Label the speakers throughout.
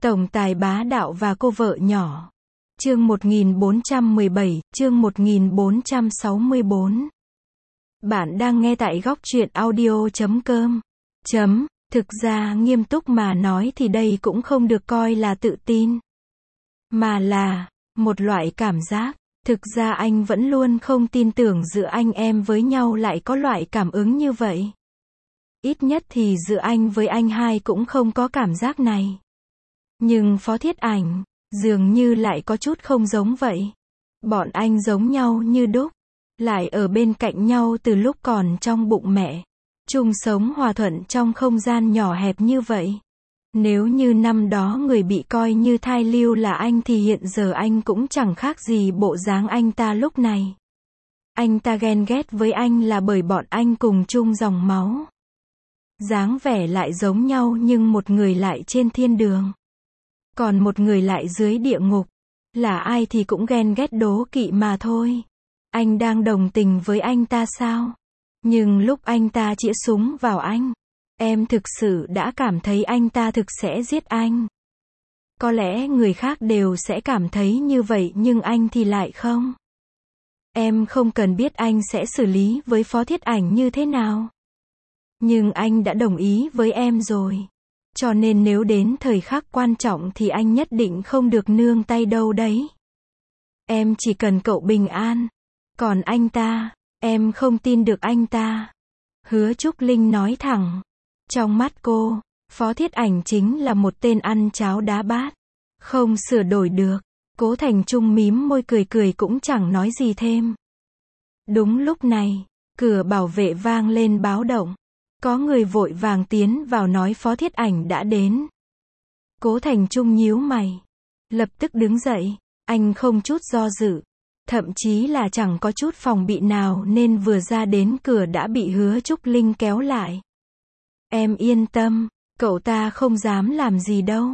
Speaker 1: Tổng tài bá đạo và cô vợ nhỏ. Chương 1417, chương 1464. Bạn đang nghe tại góc truyện audio.com. Thực ra nghiêm túc mà nói thì đây cũng không được coi là tự tin, mà là một loại cảm giác. Thực ra anh vẫn luôn không tin tưởng giữa anh em với nhau lại có loại cảm ứng như vậy. Ít nhất thì giữa anh với anh hai cũng không có cảm giác này. Nhưng Phó Thiết Ảnh, dường như lại có chút không giống vậy. Bọn anh giống nhau như đúc, lại ở bên cạnh nhau từ lúc còn trong bụng mẹ. Chung sống hòa thuận trong không gian nhỏ hẹp như vậy. Nếu như năm đó người bị coi như thai lưu là anh thì hiện giờ anh cũng chẳng khác gì bộ dáng anh ta lúc này. Anh ta ghen ghét với anh là bởi bọn anh cùng chung dòng máu. Dáng vẻ lại giống nhau nhưng một người lại trên thiên đường, còn một người lại dưới địa ngục. Là ai thì cũng ghen ghét đố kỵ mà thôi. Anh đang đồng tình với anh ta sao? Nhưng lúc anh ta chĩa súng vào anh, em thực sự đã cảm thấy anh ta thực sẽ giết anh. Có lẽ người khác đều sẽ cảm thấy như vậy nhưng anh thì lại không. Em không cần biết anh sẽ xử lý với Phó Thiết Ảnh như thế nào. Nhưng anh đã đồng ý với em rồi. Cho nên nếu đến thời khắc quan trọng thì anh nhất định không được nương tay đâu đấy. Em chỉ cần cậu bình an. Còn anh ta, em không tin được anh ta. Hứa Trúc Linh nói thẳng. Trong mắt cô, Phó Thiết Ảnh chính là một tên ăn cháo đá bát. Không sửa đổi được. Cố Thành Trung mím môi cười cười cũng chẳng nói gì thêm. Đúng lúc này, cửa bảo vệ vang lên báo động. Có người vội vàng tiến vào nói Phó Thiết Ảnh đã đến. Cố Thành Trung nhíu mày, lập tức đứng dậy. Anh không chút do dự, thậm chí là chẳng có chút phòng bị nào nên vừa ra đến cửa đã bị Hứa Trúc Linh kéo lại. Em yên tâm, cậu ta không dám làm gì đâu.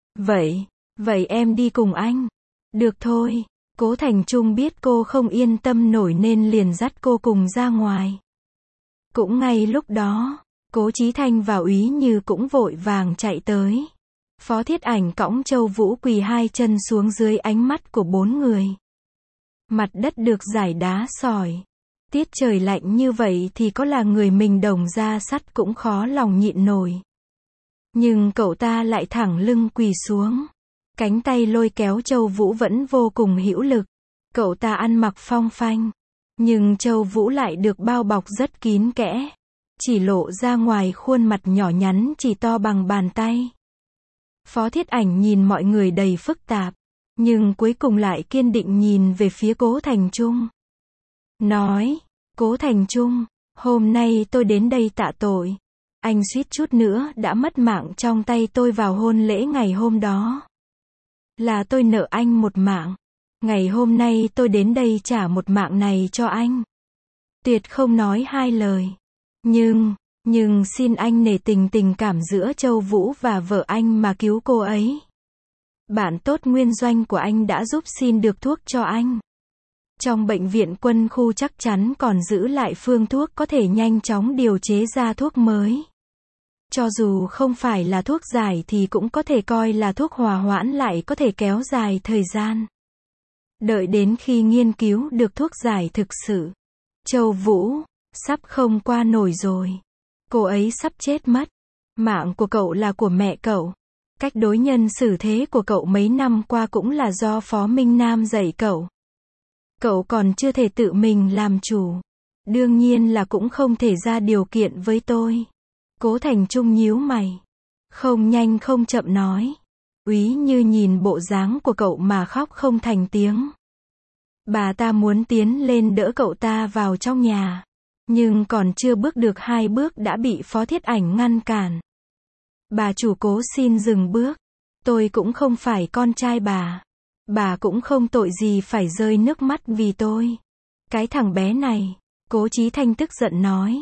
Speaker 1: Vậy em đi cùng anh. Được thôi. Cố Thành Trung biết cô không yên tâm nổi nên liền dắt cô cùng ra ngoài. Cũng ngay lúc đó, Cố Chí Thanh và Úy Như cũng vội vàng chạy tới. Phó Thiết Ảnh cõng Châu Vũ quỳ hai chân xuống dưới ánh mắt của bốn người. Mặt đất được rải đá sỏi. Tiết trời lạnh như vậy thì có là người mình đồng da sắt cũng khó lòng nhịn nổi. Nhưng cậu ta lại thẳng lưng quỳ xuống. Cánh tay lôi kéo Châu Vũ vẫn vô cùng hữu lực. Cậu ta ăn mặc phong phanh. Nhưng Châu Vũ lại được bao bọc rất kín kẽ. Chỉ lộ ra ngoài khuôn mặt nhỏ nhắn chỉ to bằng bàn tay. Phó Thiết Ảnh nhìn mọi người đầy phức tạp. Nhưng cuối cùng lại kiên định nhìn về phía Cố Thành Trung. Nói, Cố Thành Trung, hôm nay tôi đến đây tạ tội. Anh suýt chút nữa đã mất mạng trong tay tôi vào hôn lễ ngày hôm đó. Là tôi nợ anh một mạng. Ngày hôm nay tôi đến đây trả một mạng này cho anh. Tuyệt không nói hai lời. Nhưng xin anh nể tình cảm giữa Châu Vũ và vợ anh mà cứu cô ấy. Bạn tốt nguyên doanh của anh đã giúp xin được thuốc cho anh. Trong bệnh viện quân khu chắc chắn còn giữ lại phương thuốc có thể nhanh chóng điều chế ra thuốc mới. Cho dù không phải là thuốc giải thì cũng có thể coi là thuốc hòa hoãn lại có thể kéo dài thời gian. Đợi đến khi nghiên cứu được thuốc giải thực sự. Châu Vũ, sắp không qua nổi rồi. Cô ấy sắp chết mất. Mạng của cậu là của mẹ cậu. Cách đối nhân xử thế của cậu mấy năm qua cũng là do Phó Minh Nam dạy cậu. Cậu còn chưa thể tự mình làm chủ. Đương nhiên là cũng không thể ra điều kiện với tôi. Cố Thành Trung nhíu mày. Không nhanh không chậm nói. Úy Như nhìn bộ dáng của cậu mà khóc không thành tiếng. Bà ta muốn tiến lên đỡ cậu ta vào trong nhà. Nhưng còn chưa bước được hai bước đã bị Phó Thiết Ảnh ngăn cản. Bà chủ Cố xin dừng bước. Tôi cũng không phải con trai bà. Bà cũng không tội gì phải rơi nước mắt vì tôi. Cái thằng bé này. Cố Chí Thanh tức giận nói.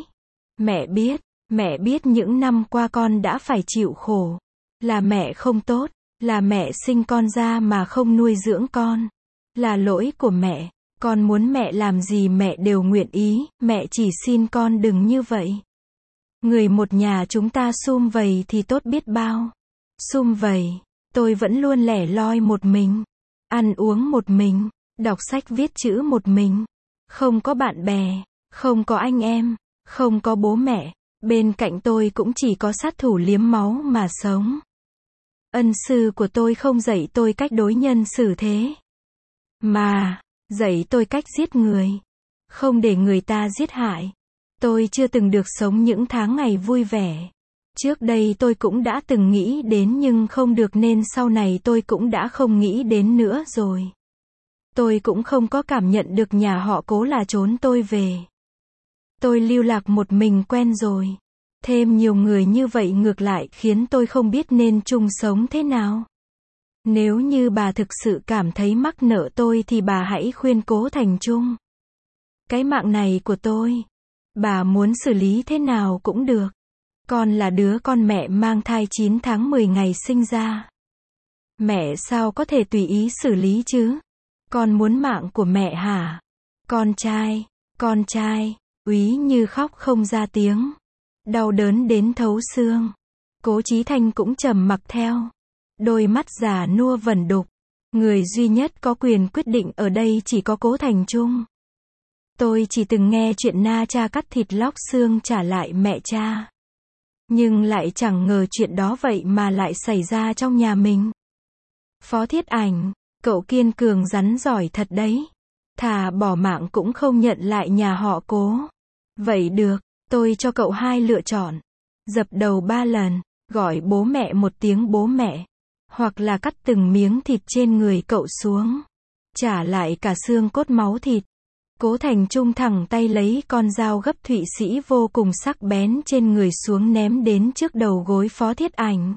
Speaker 1: Mẹ biết những năm qua con đã phải chịu khổ. Là mẹ không tốt. Là mẹ sinh con ra mà không nuôi dưỡng con. Là lỗi của mẹ. Con muốn mẹ làm gì mẹ đều nguyện ý. Mẹ chỉ xin con đừng như vậy. Người một nhà chúng ta sum vầy thì tốt biết bao. Sum vầy. Tôi vẫn luôn lẻ loi một mình, ăn uống một mình, đọc sách viết chữ một mình. Không có bạn bè, không có anh em, không có bố mẹ, bên cạnh tôi cũng chỉ có sát thủ liếm máu mà sống. Ân sư của tôi không dạy tôi cách đối nhân xử thế, mà dạy tôi cách giết người, không để người ta giết hại. Tôi chưa từng được sống những tháng ngày vui vẻ. Trước đây tôi cũng đã từng nghĩ đến nhưng không được nên sau này tôi cũng đã không nghĩ đến nữa rồi. Tôi cũng không có cảm nhận được nhà họ Cố là trốn tôi về. Tôi lưu lạc một mình quen rồi. Thêm nhiều người như vậy ngược lại khiến tôi không biết nên chung sống thế nào. Nếu như bà thực sự cảm thấy mắc nợ tôi thì bà hãy khuyên Cố Thành Trung. Cái mạng này của tôi, bà muốn xử lý thế nào cũng được. Con là đứa con mẹ mang thai 9 tháng 10 ngày sinh ra. Mẹ sao có thể tùy ý xử lý chứ? Con muốn mạng của mẹ hả? Con trai, Úy Như khóc không ra tiếng. Đau đớn đến thấu xương. Cố Chí Thanh cũng trầm mặc theo. Đôi mắt già nua vẩn đục. Người duy nhất có quyền quyết định ở đây chỉ có Cố Thành Trung. Tôi chỉ từng nghe chuyện na cha cắt thịt lóc xương trả lại mẹ cha. Nhưng lại chẳng ngờ chuyện đó vậy mà lại xảy ra trong nhà mình. Phó Thiết Ảnh, cậu kiên cường rắn giỏi thật đấy. Thà bỏ mạng cũng không nhận lại nhà họ Cố. Vậy được, tôi cho cậu 2 lựa chọn. Dập đầu 3 lần, gọi bố mẹ một tiếng bố mẹ. Hoặc là cắt từng miếng thịt trên người cậu xuống. Trả lại cả xương cốt máu thịt. Cố Thành Trung thẳng tay lấy con dao gấp Thụy Sĩ vô cùng sắc bén trên người xuống ném đến trước đầu gối Phó Thiết Ảnh.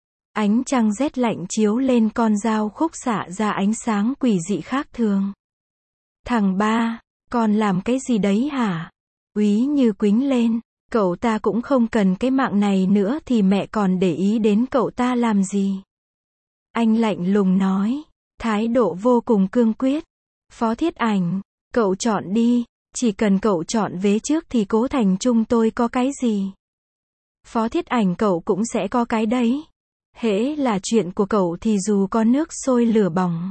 Speaker 1: Ánh trăng rét lạnh chiếu lên con dao khúc xạ ra ánh sáng quỷ dị khác thường. Thằng ba, con làm cái gì đấy hả? Úy Như quýnh lên, cậu ta cũng không cần cái mạng này nữa thì mẹ còn để ý đến cậu ta làm gì? Anh lạnh lùng nói, thái độ vô cùng cương quyết. Phó Thiết Ảnh, cậu chọn đi, chỉ cần cậu chọn vế trước thì Cố Thành Trung tôi có cái gì? Phó Thiết Ảnh cậu cũng sẽ có cái đấy. Hễ là chuyện của cậu thì dù có nước sôi lửa bỏng,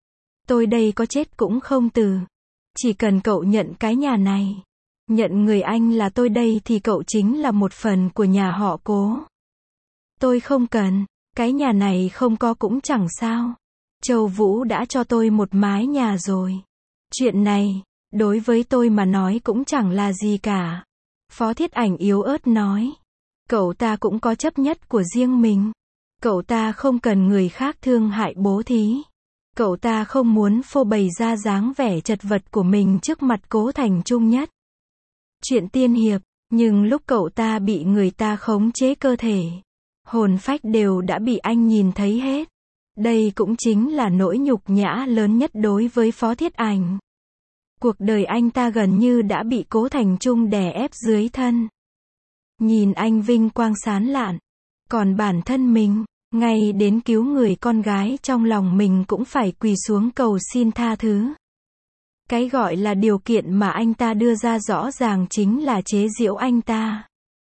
Speaker 1: tôi đây có chết cũng không từ. Chỉ cần cậu nhận cái nhà này, nhận người anh là tôi đây thì cậu chính là một phần của nhà họ Cố. Tôi không cần, cái nhà này không có cũng chẳng sao. Châu Vũ đã cho tôi một mái nhà rồi. Chuyện này, đối với tôi mà nói cũng chẳng là gì cả. Phó Thiết Ảnh yếu ớt nói. Cậu ta cũng có chấp nhất của riêng mình. Cậu ta không cần người khác thương hại bố thí. Cậu ta không muốn phô bày ra dáng vẻ chật vật của mình trước mặt Cố Thành Trung nhất. Chuyện tiên hiệp, nhưng lúc cậu ta bị người ta khống chế cơ thể, hồn phách đều đã bị anh nhìn thấy hết. Đây cũng chính là nỗi nhục nhã lớn nhất đối với Phó Thiết Ảnh. Cuộc đời anh ta gần như đã bị Cố Thành Trung đè ép dưới thân. Nhìn anh vinh quang sáng lạn, còn bản thân mình, ngay đến cứu người con gái trong lòng mình cũng phải quỳ xuống cầu xin tha thứ. Cái gọi là điều kiện mà anh ta đưa ra rõ ràng chính là chế giễu anh ta.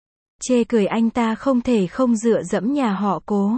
Speaker 1: Chê cười anh ta không thể không dựa dẫm nhà họ Cố.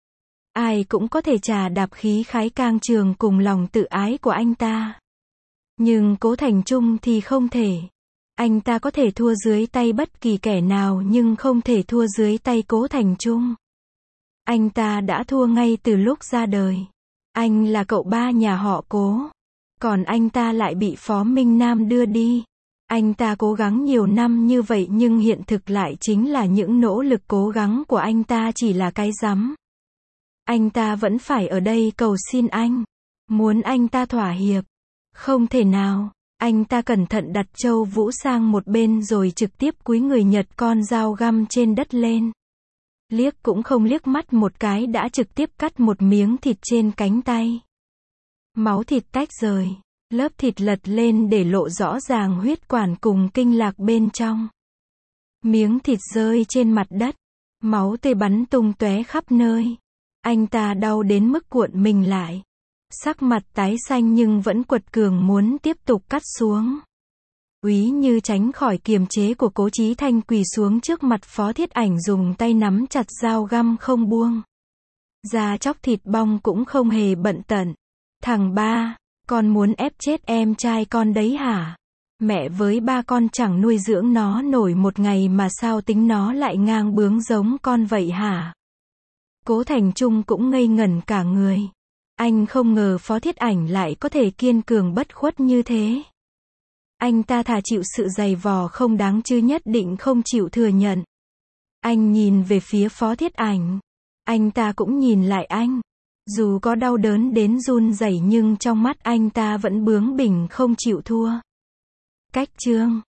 Speaker 1: Ai cũng có thể trà đạp khí khái cang trường cùng lòng tự ái của anh ta. Nhưng Cố Thành Trung thì không thể. Anh ta có thể thua dưới tay bất kỳ kẻ nào nhưng không thể thua dưới tay Cố Thành Trung. Anh ta đã thua ngay từ lúc ra đời. Anh là cậu ba nhà họ Cố. Còn anh ta lại bị Phó Minh Nam đưa đi. Anh ta cố gắng nhiều năm như vậy nhưng hiện thực lại chính là những nỗ lực cố gắng của anh ta chỉ là cái rắm. Anh ta vẫn phải ở đây cầu xin anh. Muốn anh ta thỏa hiệp. Không thể nào. Anh ta cẩn thận đặt Châu Vũ sang một bên rồi trực tiếp cúi người nhặt con dao găm trên đất lên. Liếc cũng không liếc mắt một cái đã trực tiếp cắt một miếng thịt trên cánh tay. Máu thịt tách rời. Lớp thịt lật lên để lộ rõ ràng huyết quản cùng kinh lạc bên trong. Miếng thịt rơi trên mặt đất. Máu tươi bắn tung tóe khắp nơi. Anh ta đau đến mức cuộn mình lại. Sắc mặt tái xanh nhưng vẫn quật cường muốn tiếp tục cắt xuống. Úy Như tránh khỏi kiềm chế của Cố Chí Thanh quỳ xuống trước mặt Phó Thiết Ảnh dùng tay nắm chặt dao găm không buông. Da chóc thịt bong cũng không hề bận tận. Thằng ba, con muốn ép chết em trai con đấy hả? Mẹ với ba con chẳng nuôi dưỡng nó nổi một ngày mà sao tính nó lại ngang bướng giống con vậy hả? Cố Thành Trung cũng ngây ngẩn cả người. Anh không ngờ Phó Thiết Ảnh lại có thể kiên cường bất khuất như thế. Anh ta thà chịu sự giày vò không đáng chứ nhất định không chịu thừa nhận. Anh nhìn về phía Phó Thiết Ảnh. Anh ta cũng nhìn lại anh. Dù có đau đớn đến run rẩy nhưng trong mắt anh ta vẫn bướng bỉnh không chịu thua. Cách chương